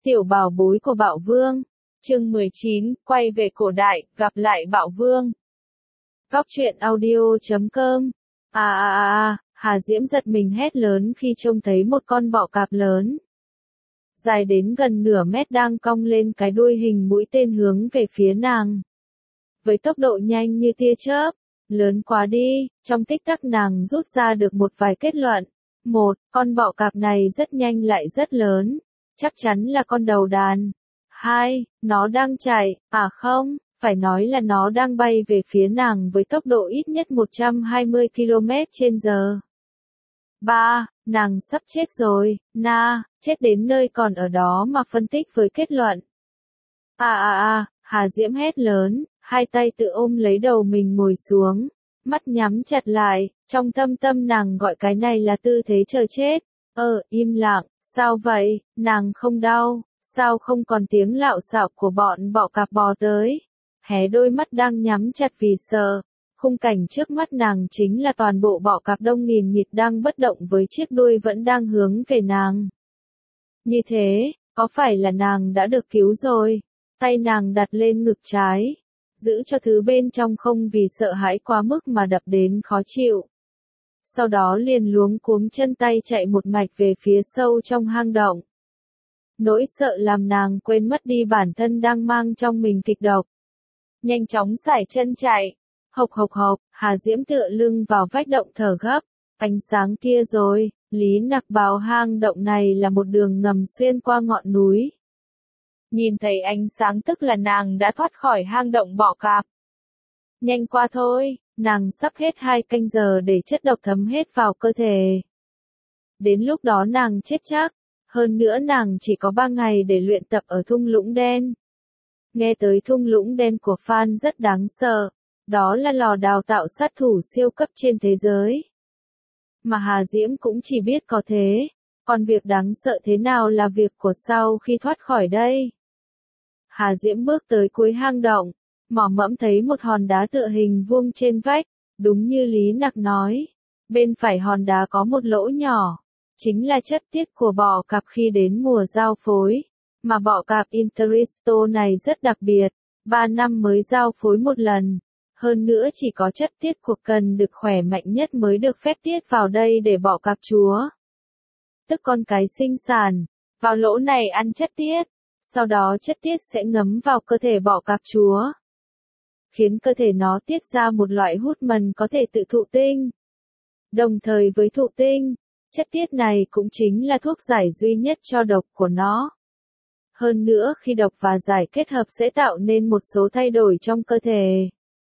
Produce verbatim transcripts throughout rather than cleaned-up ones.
Tiểu bảo bối của Bạo Vương. Chương mười chín, quay về cổ đại, gặp lại Bạo Vương. Góc truyện audio chấm com. À à à à, Hà Diễm giật mình hét lớn khi trông thấy một con bọ cạp lớn. Dài đến gần nửa mét đang cong lên cái đuôi hình mũi tên hướng về phía nàng. Với tốc độ nhanh như tia chớp, lớn quá đi, trong tích tắc nàng rút ra được một vài kết luận. Một, con bọ cạp này rất nhanh lại rất lớn. Chắc chắn là con đầu đàn. Hai, nó đang chạy, à không, phải nói là nó đang bay về phía nàng với tốc độ ít nhất một trăm hai mươi ki lô mét trên giờ. Ba, nàng sắp chết rồi, na, chết đến nơi còn ở đó mà phân tích với kết luận. À à à, Hà Diễm hét lớn, hai tay tự ôm lấy đầu mình ngồi xuống, mắt nhắm chặt lại, trong thâm tâm nàng gọi cái này là tư thế chờ chết. Ờ, im lặng. Sao vậy, nàng không đau, sao không còn tiếng lạo xạo của bọn bọ cạp bò tới, hé đôi mắt đang nhắm chặt vì sợ, khung cảnh trước mắt nàng chính là toàn bộ bọ cạp đông nghìn nghịt đang bất động với chiếc đuôi vẫn đang hướng về nàng. Như thế, có phải là nàng đã được cứu rồi, tay nàng đặt lên ngực trái, giữ cho thứ bên trong không vì sợ hãi quá mức mà đập đến khó chịu. Sau đó liền luống cuống chân tay chạy một mạch về phía sâu trong hang động. Nỗi sợ làm nàng quên mất đi bản thân đang mang trong mình kịch độc. Nhanh chóng sải chân chạy, hộc hộc hộc, Hà Diễm tựa lưng vào vách động thở gấp. Ánh sáng kia rồi, Lý Nặc bảo hang động này là một đường ngầm xuyên qua ngọn núi. Nhìn thấy ánh sáng tức là nàng đã thoát khỏi hang động bọ cạp. Nhanh qua thôi. Nàng sắp hết hai canh giờ để chất độc thấm hết vào cơ thể. Đến lúc đó nàng chết chắc, hơn nữa nàng chỉ có ba ngày để luyện tập ở thung lũng đen. Nghe tới thung lũng đen của Phan rất đáng sợ, đó là lò đào tạo sát thủ siêu cấp trên thế giới. Mà Hà Diễm cũng chỉ biết có thế, còn việc đáng sợ thế nào là việc của sau khi thoát khỏi đây. Hà Diễm bước tới cuối hang động. Mò mẫm thấy một hòn đá tựa hình vuông trên vách, đúng như Lý Nặc nói. Bên phải hòn đá có một lỗ nhỏ, chính là chất tiết của bọ cạp khi đến mùa giao phối. Mà bọ cạp Interisto này rất đặc biệt, ba năm mới giao phối một lần. Hơn nữa chỉ có chất tiết cuộc cần được khỏe mạnh nhất mới được phép tiết vào đây để bọ cạp chúa. Tức con cái sinh sản, vào lỗ này ăn chất tiết, sau đó chất tiết sẽ ngấm vào cơ thể bọ cạp chúa, khiến cơ thể nó tiết ra một loại hút mần có thể tự thụ tinh. Đồng thời với thụ tinh, chất tiết này cũng chính là thuốc giải duy nhất cho độc của nó. Hơn nữa khi độc và giải kết hợp sẽ tạo nên một số thay đổi trong cơ thể,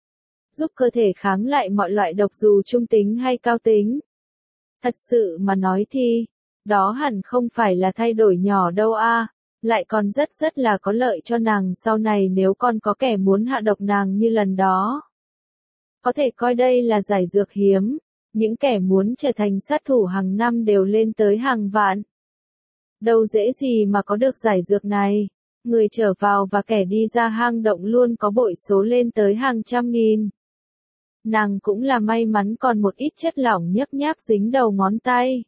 giúp cơ thể kháng lại mọi loại độc dù trung tính hay cao tính. Thật sự mà nói thì, đó hẳn không phải là thay đổi nhỏ đâu a. À. Lại còn rất rất là có lợi cho nàng sau này nếu còn có kẻ muốn hạ độc nàng như lần đó. Có thể coi đây là giải dược hiếm, những kẻ muốn trở thành sát thủ hàng năm đều lên tới hàng vạn. Đâu dễ gì mà có được giải dược này, người trở vào và kẻ đi ra hang động luôn có bội số lên tới hàng trăm nghìn. Nàng cũng là may mắn còn một ít chất lỏng nhấp nháp dính đầu ngón tay.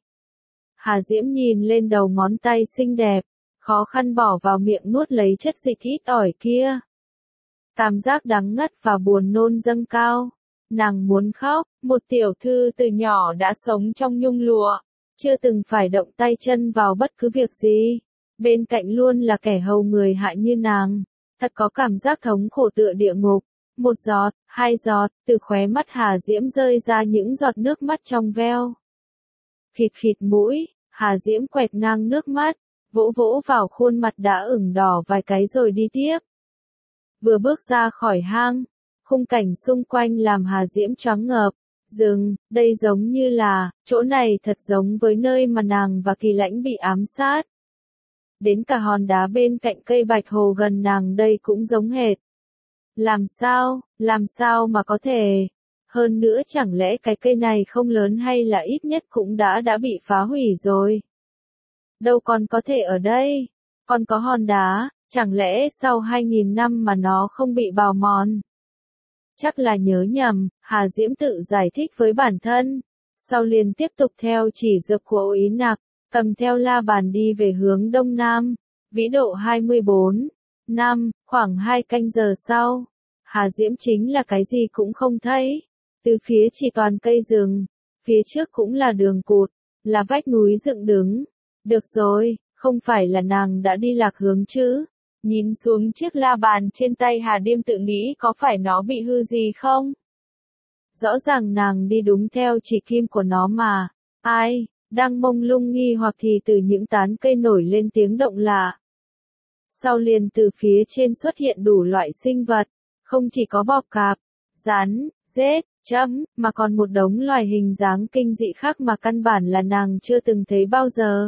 Hà Diễm nhìn lên đầu ngón tay xinh đẹp, khó khăn bỏ vào miệng nuốt lấy chất dịch ít ỏi kia. Cảm giác đắng ngắt và buồn nôn dâng cao. Nàng muốn khóc, một tiểu thư từ nhỏ đã sống trong nhung lụa, chưa từng phải động tay chân vào bất cứ việc gì. Bên cạnh luôn là kẻ hầu người hại như nàng. Thật có cảm giác thống khổ tựa địa ngục. Một giọt, hai giọt, từ khóe mắt Hà Diễm rơi ra những giọt nước mắt trong veo. Khịt khịt mũi, Hà Diễm quẹt ngang nước mắt. Vỗ vỗ vào khuôn mặt đã ửng đỏ vài cái rồi đi tiếp. Vừa bước ra khỏi hang, khung cảnh xung quanh làm Hà Diễm choáng ngợp. Dừng, đây giống như là, chỗ này thật giống với nơi mà nàng và Kỳ Lãnh bị ám sát. Đến cả hòn đá bên cạnh cây bạch hồ gần nàng đây cũng giống hệt. Làm sao, làm sao mà có thể? Hơn nữa chẳng lẽ cái cây này không lớn hay là ít nhất cũng đã đã bị phá hủy rồi? Đâu còn có thể ở đây, còn có hòn đá, chẳng lẽ sau hai nghìn năm mà nó không bị bào mòn? Chắc là nhớ nhầm, Hà Diễm tự giải thích với bản thân, sau liền tiếp tục theo chỉ dược của Ý Nặc, cầm theo la bàn đi về hướng đông nam. Vĩ độ hai mươi bốn năm, khoảng hai canh giờ sau, Hà Diễm chính là cái gì cũng không thấy. Từ phía chỉ toàn cây rừng, phía trước cũng là đường cụt, là vách núi dựng đứng. Được rồi, không phải là nàng đã đi lạc hướng chứ? Nhìn xuống chiếc la bàn trên tay Hà Điêm tự nghĩ có phải nó bị hư gì không? Rõ ràng nàng đi đúng theo chỉ kim của nó mà. Ai, đang mông lung nghi hoặc thì từ những tán cây nổi lên tiếng động lạ. Sau liền từ phía trên xuất hiện đủ loại sinh vật, không chỉ có bọ cạp, rắn, rết, chấm, mà còn một đống loài hình dáng kinh dị khác mà căn bản là nàng chưa từng thấy bao giờ.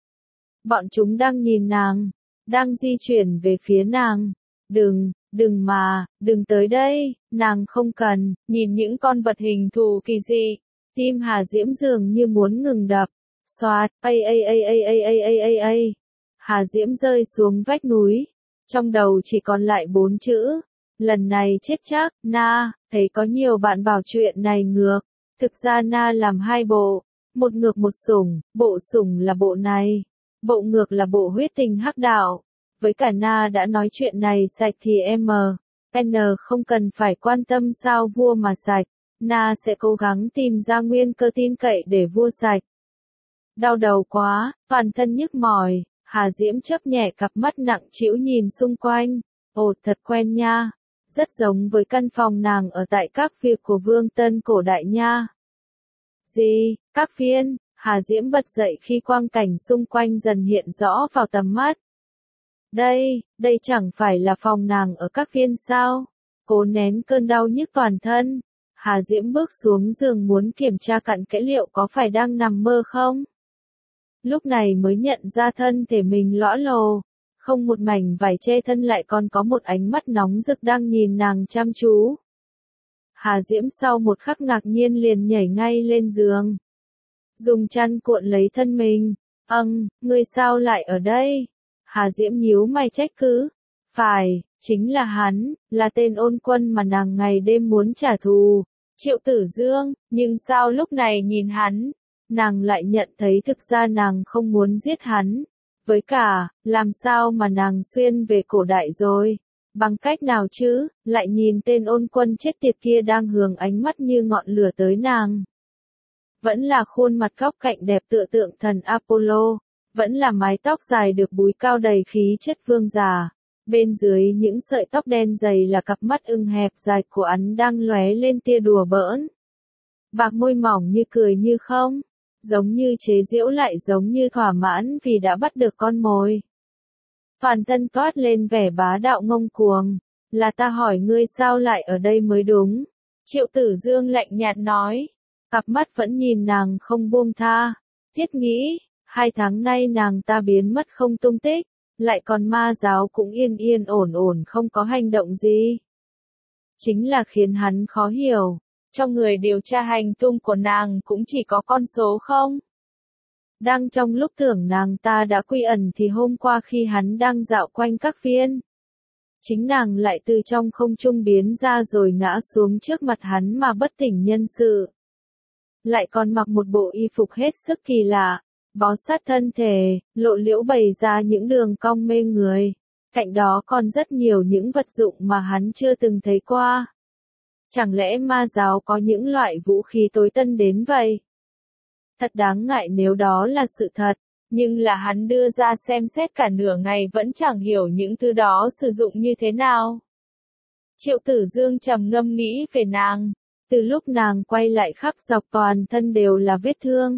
Bọn chúng đang nhìn nàng, đang di chuyển về phía nàng. Đừng, đừng mà, đừng tới đây, nàng không cần. Nhìn những con vật hình thù kỳ dị, tim Hà Diễm dường như muốn ngừng đập. Xoạt, ây ây ây ây ây ây ây ây ây. Hà Diễm rơi xuống vách núi, trong đầu chỉ còn lại bốn chữ. Lần này chết chắc. Na, thấy có nhiều bạn bảo chuyện này ngược. Thực ra Na làm hai bộ, một ngược một sủng, bộ sủng là bộ này, bộ ngược là bộ huyết tình hắc đạo. Với cả Na đã nói chuyện này sạch thì M, N không cần phải quan tâm sao vua mà sạch. Na sẽ cố gắng tìm ra nguyên cơ tin cậy để vua sạch. Đau đầu quá, toàn thân nhức mỏi, Hà Diễm chớp nhẹ cặp mắt nặng trĩu nhìn xung quanh. Ồ, thật quen nha. Rất giống với căn phòng nàng ở tại các việc của Vương Tân cổ đại nha. Gì, các phiên, Hà Diễm bật dậy khi quang cảnh xung quanh dần hiện rõ vào tầm mắt. Đây, đây chẳng phải là phòng nàng ở các phiên sao? Cố nén cơn đau nhức toàn thân, Hà Diễm bước xuống giường muốn kiểm tra cặn kẽ liệu có phải đang nằm mơ không. Lúc này mới nhận ra thân thể mình lõa lồ, không một mảnh vải che thân lại còn có một ánh mắt nóng rực đang nhìn nàng chăm chú. Hà Diễm sau một khắc ngạc nhiên liền nhảy ngay lên giường, dùng chăn cuộn lấy thân mình. Âng, ngươi sao lại ở đây? Hà Diễm nhíu mày trách cứ. Phải, chính là hắn, là tên ôn quân mà nàng ngày đêm muốn trả thù, Triệu Tử Dương, nhưng sao lúc này nhìn hắn, nàng lại nhận thấy thực ra nàng không muốn giết hắn. Với cả, làm sao mà nàng xuyên về cổ đại rồi? Bằng cách nào chứ? Lại nhìn tên ôn quân chết tiệt kia đang hướng ánh mắt như ngọn lửa tới nàng. Vẫn là khuôn mặt góc cạnh đẹp tựa tượng thần Apollo, vẫn là mái tóc dài được búi cao đầy khí chất vương giả. Bên dưới những sợi tóc đen dày là cặp mắt ưng hẹp dài của hắn đang lóe lên tia đùa bỡn. Bạc môi mỏng như cười như không, giống như chế giễu lại giống như thỏa mãn vì đã bắt được con mồi. Toàn thân toát lên vẻ bá đạo ngông cuồng, là ta hỏi ngươi sao lại ở đây mới đúng. Triệu Tử Dương lạnh nhạt nói, cặp mắt vẫn nhìn nàng không buông tha. Thiết nghĩ, hai tháng nay nàng ta biến mất không tung tích, lại còn ma giáo cũng yên yên ổn ổn không có hành động gì. Chính là khiến hắn khó hiểu, trong người điều tra hành tung của nàng cũng chỉ có con số không. Đang trong lúc tưởng nàng ta đã quy ẩn thì hôm qua khi hắn đang dạo quanh các phiên, chính nàng lại từ trong không trung biến ra rồi ngã xuống trước mặt hắn mà bất tỉnh nhân sự. Lại còn mặc một bộ y phục hết sức kỳ lạ, bó sát thân thể, lộ liễu bày ra những đường cong mê người. Cạnh đó còn rất nhiều những vật dụng mà hắn chưa từng thấy qua. Chẳng lẽ ma giáo có những loại vũ khí tối tân đến vậy? Thật đáng ngại nếu đó là sự thật, nhưng là hắn đưa ra xem xét cả nửa ngày vẫn chẳng hiểu những thứ đó sử dụng như thế nào. Triệu Tử Dương trầm ngâm nghĩ về nàng, từ lúc nàng quay lại khắp dọc toàn thân đều là vết thương.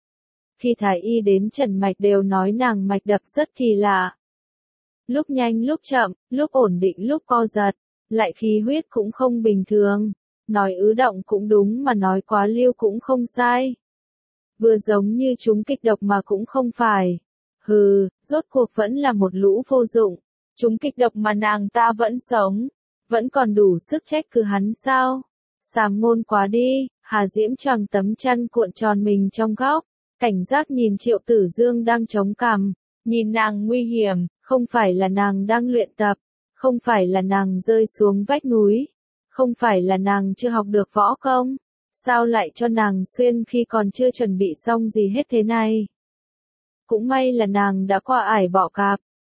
Khi thái y đến trần mạch đều nói nàng mạch đập rất kỳ lạ. Lúc nhanh lúc chậm, lúc ổn định lúc co giật, lại khí huyết cũng không bình thường. Nói ứ động cũng đúng mà nói quá liêu cũng không sai. Vừa giống như chúng kịch độc mà cũng không phải. Hừ, rốt cuộc vẫn là một lũ vô dụng. Chúng kịch độc mà nàng ta vẫn sống, vẫn còn đủ sức trách cứ hắn sao? Sàm ngôn quá đi. Hà Diễm choàng tấm chăn cuộn tròn mình trong góc, cảnh giác nhìn Triệu Tử Dương đang chống cằm, nhìn nàng nguy hiểm, không phải là nàng đang luyện tập, không phải là nàng rơi xuống vách núi, không phải là nàng chưa học được võ công, sao lại cho nàng xuyên khi còn chưa chuẩn bị xong gì hết thế này. Cũng may là nàng đã qua ải bọ cạp,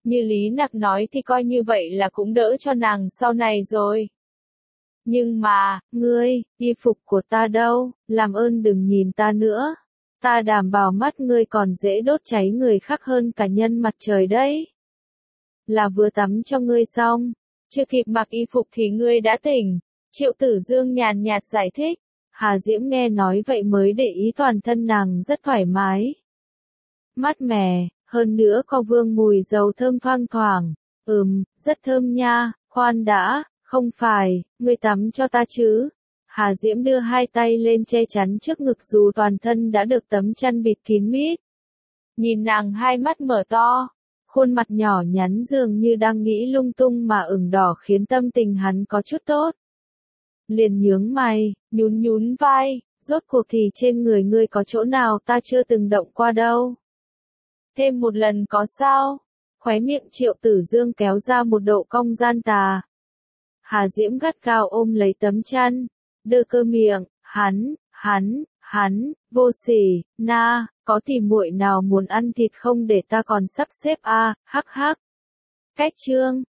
Như Lý Nặc nói thì coi như vậy là cũng đỡ cho nàng sau này rồi. Nhưng mà, ngươi, y phục của ta đâu, làm ơn đừng nhìn ta nữa. Ta đảm bảo mắt ngươi còn dễ đốt cháy người khác hơn cả nhân mặt trời đấy. Là vừa tắm cho ngươi xong, chưa kịp mặc y phục thì ngươi đã tỉnh. Triệu Tử Dương nhàn nhạt giải thích. Hà Diễm nghe nói vậy mới để ý toàn thân nàng rất thoải mái. Mát mẻ, hơn nữa có vương mùi dầu thơm thoang thoảng. Ừm, rất thơm nha, khoan đã, không phải, ngươi tắm cho ta chứ. Hà Diễm đưa hai tay lên che chắn trước ngực dù toàn thân đã được tấm chăn bịt kín mít. Nhìn nàng hai mắt mở to, khuôn mặt nhỏ nhắn dường như đang nghĩ lung tung mà ửng đỏ khiến tâm tình hắn có chút tốt. Liền nhướng mày, nhún nhún vai, rốt cuộc thì trên người ngươi có chỗ nào ta chưa từng động qua đâu. Thêm một lần có sao? Khóe miệng Triệu Tử Dương kéo ra một độ cong gian tà. Hà Diễm gắt gao ôm lấy tấm chăn, đưa cơ miệng, hắn, hắn, hắn, vô sỉ, na, có tìm muội nào muốn ăn thịt không để ta còn sắp xếp a, à, hắc hắc. Cách chương